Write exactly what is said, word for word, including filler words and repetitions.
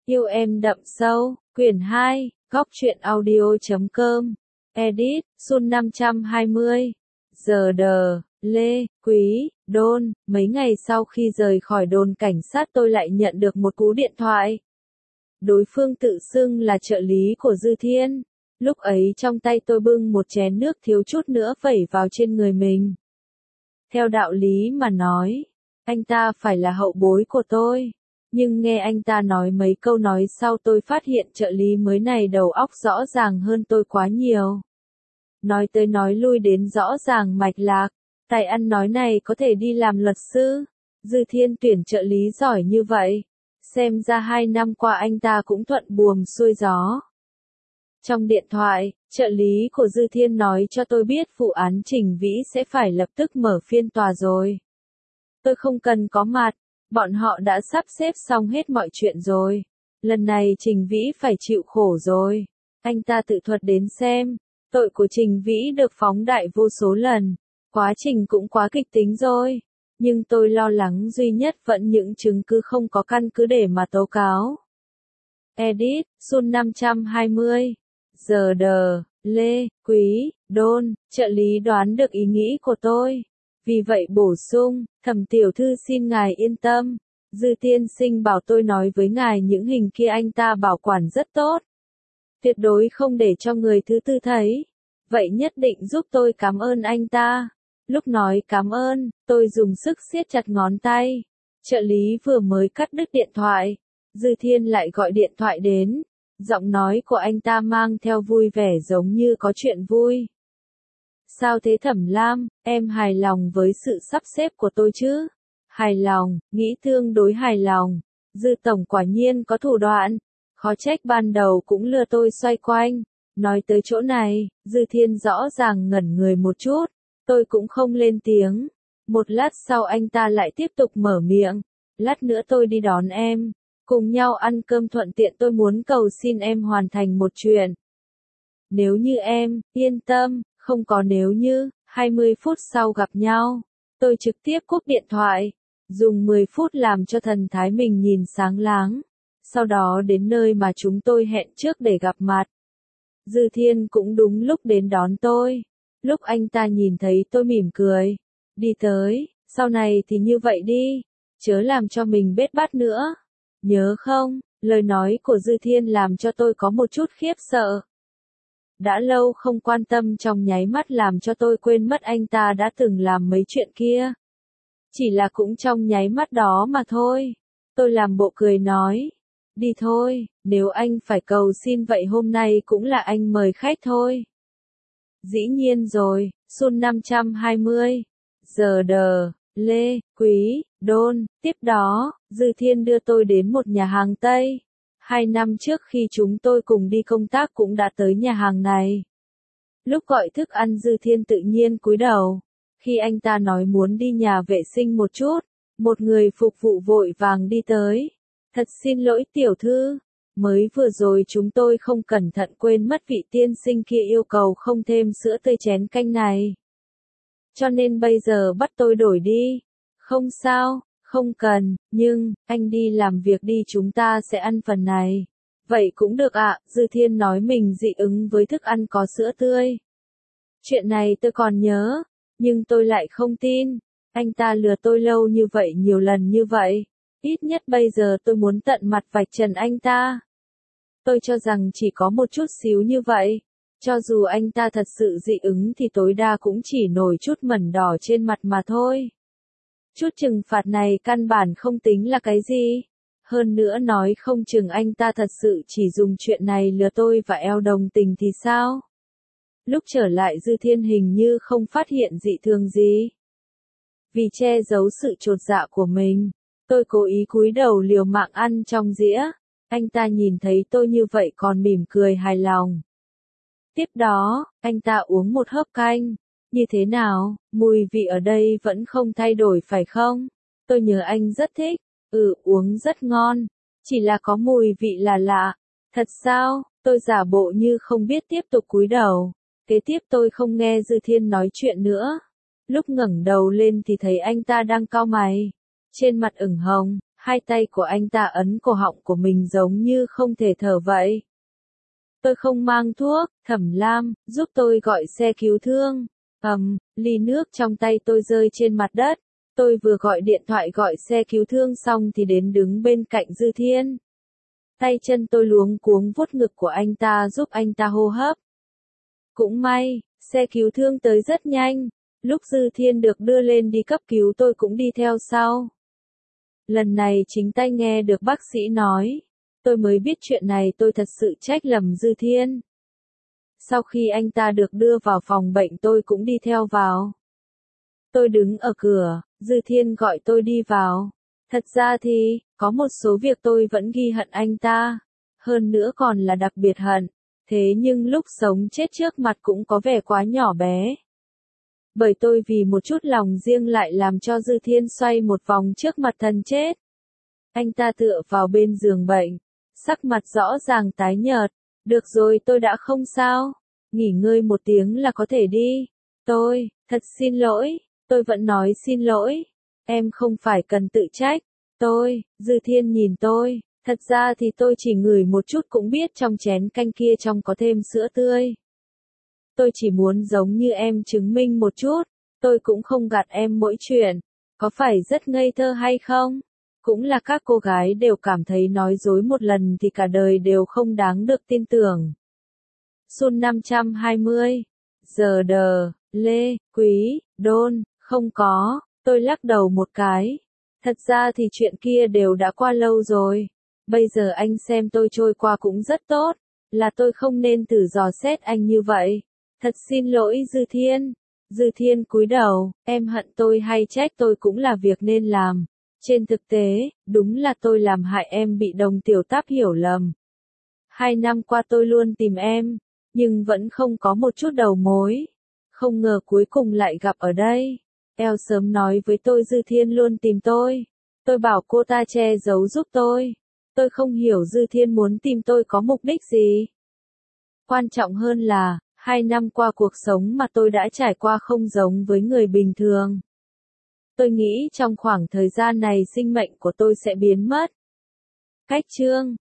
Yêu em đậm sâu, quyển hai, góc truyện audio chấm com, edit, Sun năm trăm hai mươi, giờ đờ, Lê, Quý, Đôn, mấy ngày sau khi rời khỏi đồn cảnh sát tôi lại nhận được một cú điện thoại. Đối phương tự xưng là trợ lý của Dư Thiên, lúc ấy trong tay tôi bưng một chén nước thiếu chút nữa vẩy vào trên người mình. Theo đạo lý mà nói, anh ta phải là hậu bối của tôi. Nhưng nghe anh ta nói mấy câu nói sau tôi phát hiện trợ lý mới này đầu óc rõ ràng hơn tôi quá nhiều. Nói tới nói lui đến rõ ràng mạch lạc, tài ăn nói này có thể đi làm luật sư. Dư Thiên tuyển trợ lý giỏi như vậy, xem ra hai năm qua anh ta cũng thuận buồm xuôi gió. Trong điện thoại, trợ lý của Dư Thiên nói cho tôi biết vụ án Trình Vĩ sẽ phải lập tức mở phiên tòa rồi. Tôi không cần có mặt. Bọn họ đã sắp xếp xong hết mọi chuyện rồi. Lần này Trình Vĩ phải chịu khổ rồi. Anh ta tự thuật đến xem. Tội của Trình Vĩ được phóng đại vô số lần. Quá trình cũng quá kịch tính rồi. Nhưng tôi lo lắng duy nhất vẫn những chứng cứ không có căn cứ để mà tố cáo. Edit, Sun năm trăm hai mươi. Giờ đờ, Lê, Quý, Đôn, trợ lý đoán được ý nghĩ của tôi. Vì vậy bổ sung, Thẩm tiểu thư xin ngài yên tâm. Dư tiên sinh bảo tôi nói với ngài những hình kia anh ta bảo quản rất tốt. Tuyệt đối không để cho người thứ tư thấy. Vậy nhất định giúp tôi cảm ơn anh ta. Lúc nói cảm ơn, tôi dùng sức siết chặt ngón tay. Trợ lý vừa mới cắt đứt điện thoại. Dư Thiên lại gọi điện thoại đến. Giọng nói của anh ta mang theo vui vẻ giống như có chuyện vui. Sao thế Thẩm Lam, em hài lòng với sự sắp xếp của tôi chứ? Hài lòng, nghĩ tương đối hài lòng. Dư tổng quả nhiên có thủ đoạn. Khó trách ban đầu cũng lừa tôi xoay quanh. Nói tới chỗ này, Dư Thiên rõ ràng ngẩn người một chút. Tôi cũng không lên tiếng. Một lát sau anh ta lại tiếp tục mở miệng. Lát nữa tôi đi đón em. Cùng nhau ăn cơm thuận tiện tôi muốn cầu xin em hoàn thành một chuyện. Nếu như em, yên tâm. Không có nếu như, hai mươi phút sau gặp nhau, tôi trực tiếp cúp điện thoại, dùng mười phút làm cho thần thái mình nhìn sáng láng, sau đó đến nơi mà chúng tôi hẹn trước để gặp mặt. Dư Thiên cũng đúng lúc đến đón tôi, lúc anh ta nhìn thấy tôi mỉm cười, đi tới, sau này thì như vậy đi, chớ làm cho mình bết bát nữa, nhớ không, lời nói của Dư Thiên làm cho tôi có một chút khiếp sợ. Đã lâu không quan tâm trong nháy mắt làm cho tôi quên mất anh ta đã từng làm mấy chuyện kia. Chỉ là cũng trong nháy mắt đó mà thôi. Tôi làm bộ cười nói. Đi thôi, nếu anh phải cầu xin vậy hôm nay cũng là anh mời khách thôi. Dĩ nhiên rồi, Sun năm trăm hai mươi. Giờ đờ, Lê, Quý, Đôn, tiếp đó, Dư Thiên đưa tôi đến một nhà hàng Tây. Hai năm trước khi chúng tôi cùng đi công tác cũng đã tới nhà hàng này. Lúc gọi thức ăn Dư Thiên tự nhiên cúi đầu. Khi anh ta nói muốn đi nhà vệ sinh một chút, một người phục vụ vội vàng đi tới. Thật xin lỗi tiểu thư, mới vừa rồi chúng tôi không cẩn thận quên mất vị tiên sinh kia yêu cầu không thêm sữa tươi chén canh này. Cho nên bây giờ bắt tôi đổi đi. Không sao. Không cần, nhưng, anh đi làm việc đi chúng ta sẽ ăn phần này. Vậy cũng được ạ, à, Dư Thiên nói mình dị ứng với thức ăn có sữa tươi. Chuyện này tôi còn nhớ, nhưng tôi lại không tin. Anh ta lừa tôi lâu như vậy nhiều lần như vậy. Ít nhất bây giờ tôi muốn tận mặt vạch trần anh ta. Tôi cho rằng chỉ có một chút xíu như vậy. Cho dù anh ta thật sự dị ứng thì tối đa cũng chỉ nổi chút mẩn đỏ trên mặt mà thôi. Chút trừng phạt này căn bản không tính là cái gì. Hơn nữa nói không chừng anh ta thật sự chỉ dùng chuyện này lừa tôi và eo đồng tình thì sao? Lúc trở lại Dư Thiên hình như không phát hiện dị thường gì. Vì che giấu sự chột dạ của mình, tôi cố ý cúi đầu liều mạng ăn trong dĩa. Anh ta nhìn thấy tôi như vậy còn mỉm cười hài lòng. Tiếp đó, anh ta uống một hớp canh. Như thế nào, mùi vị ở đây vẫn không thay đổi phải không? Tôi nhớ anh rất thích. Ừ, uống rất ngon. Chỉ là có mùi vị là lạ. Thật sao? Tôi giả bộ như không biết tiếp tục cúi đầu. Kế tiếp tôi không nghe Dư Thiên nói chuyện nữa. Lúc ngẩng đầu lên thì thấy anh ta đang cau mày. Trên mặt ửng hồng, Hai tay của anh ta ấn cổ họng của mình giống như không thể thở vậy. Tôi không mang thuốc, Thẩm Lam, giúp tôi gọi xe cứu thương. Ầm, ly nước trong tay tôi rơi trên mặt đất. Tôi vừa gọi điện thoại gọi xe cứu thương xong thì đến đứng bên cạnh Dư Thiên. Tay chân tôi luống cuống vuốt ngực của anh ta giúp anh ta hô hấp. Cũng may, xe cứu thương tới rất nhanh. Lúc Dư Thiên được đưa lên đi cấp cứu tôi cũng đi theo sau. Lần này chính tay nghe được bác sĩ nói. Tôi mới biết chuyện này tôi thật sự trách lầm Dư Thiên. Sau khi anh ta được đưa vào phòng bệnh tôi cũng đi theo vào. Tôi đứng ở cửa, Dư Thiên gọi tôi đi vào. Thật ra thì, có một số việc tôi vẫn ghi hận anh ta. Hơn nữa còn là đặc biệt hận. Thế nhưng lúc sống chết trước mặt cũng có vẻ quá nhỏ bé. Bởi tôi vì một chút lòng riêng lại làm cho Dư Thiên xoay một vòng trước mặt thần chết. Anh ta tựa vào bên giường bệnh. Sắc mặt rõ ràng tái nhợt. Được rồi tôi đã không sao. Nghỉ ngơi một tiếng là có thể đi. Tôi, thật xin lỗi. Tôi vẫn nói xin lỗi. Em không phải cần tự trách. Tôi, Dư Thiên nhìn tôi. Thật ra thì tôi chỉ ngửi một chút cũng biết trong chén canh kia trong có thêm sữa tươi. Tôi chỉ muốn giống như em chứng minh một chút. Tôi cũng không gạt em mỗi chuyện. Có phải rất ngây thơ hay không? Cũng là các cô gái đều cảm thấy nói dối một lần thì cả đời đều không đáng được tin tưởng. Sun năm trăm hai mươi. Giờ đờ, Lê, Quý, Đôn, không có. Tôi lắc đầu một cái. Thật ra thì chuyện kia đều đã qua lâu rồi. Bây giờ anh xem tôi trôi qua cũng rất tốt. Là tôi không nên thử dò xét anh như vậy. Thật xin lỗi Dư Thiên. Dư Thiên cúi đầu, em hận tôi hay trách tôi cũng là việc nên làm. Trên thực tế, đúng là tôi làm hại em bị Đồng Tiểu Táp hiểu lầm. Hai năm qua tôi luôn tìm em, nhưng vẫn không có một chút đầu mối. Không ngờ cuối cùng lại gặp ở đây. Eo sớm nói với tôi Dư Thiên luôn tìm tôi. Tôi bảo cô ta che giấu giúp tôi. Tôi không hiểu Dư Thiên muốn tìm tôi có mục đích gì. Quan trọng hơn là, hai năm qua cuộc sống mà tôi đã trải qua không giống với người bình thường. Tôi nghĩ trong khoảng thời gian này sinh mệnh của tôi sẽ biến mất. Cách chương